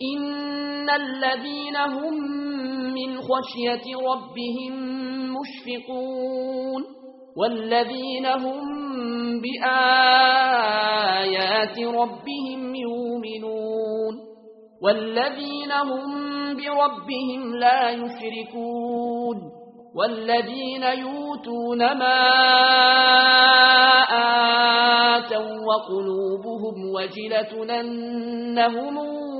إن الذين هم من خشية ربهم مشفقون والذين هم بآيات ربهم يؤمنون والذين هم بربهم لا يشركون والذين يؤتون ما آتوا وقلوبهم وجلة أنهم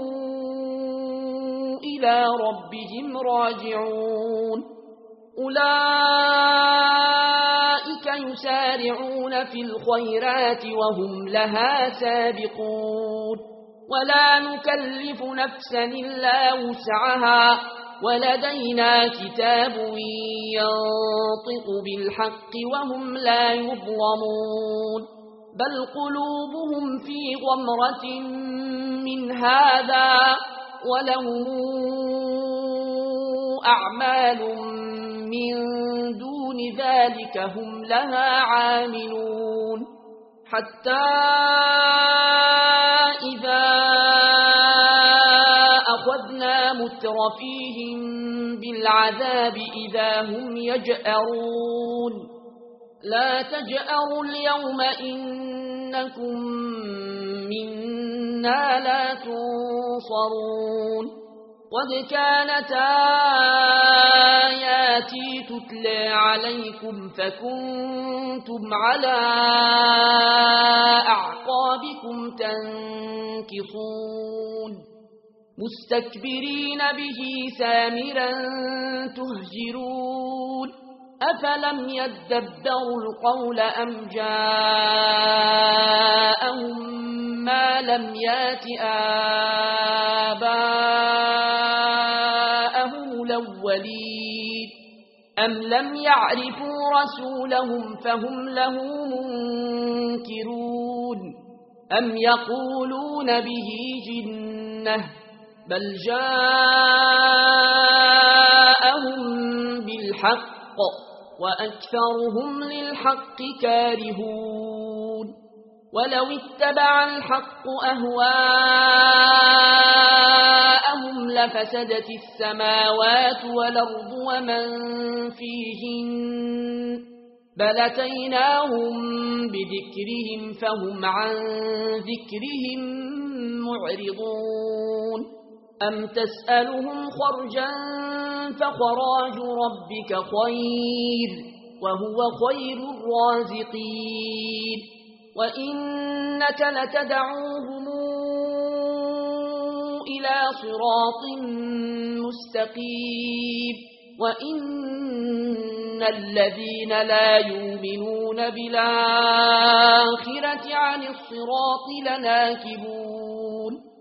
إلى ربهم راجعون أولئك يسارعون في الخيرات وهم لها سابقون ولا نكلف نفسا إلا وسعها ولدينا كتاب ينطق بالحق وهم لا يظلمون بل قلوبهم في غمرة من هذا ولهم أعمال من دون ذلك هم لها عاملون حتى إذا أخذنا مترفيهم بالعذاب إذا هم يجأرون لا تجأروا اليوم إنكم منا لا تنصرون قد كانت آياتي تتلى عليكم فكنتم على أعقابكم تنكصون مستكبرين به سامرا تهجرون أفلم يدبروا القول أم جاءهم ما لم يات آباءهم الأولين أم لم يعرفوا رسولهم فهم له منكرون أم يقولون به جنة بل جاءهم بالحق وأكثرهم للحق كارهون ولو اتبع الحق أهواءهم لفسدت السماوات والأرض ومن فيهن بل أتيناهم بذكرهم فهم عن ذكرهم معرضون أم تسألهم خرجا فخراج ربك خير وهو خير الرازقين وإنك لتدعوهم إلى صراط مستقيم وإن الذين لا يؤمنون بالآخرة عن الصراط لناكبون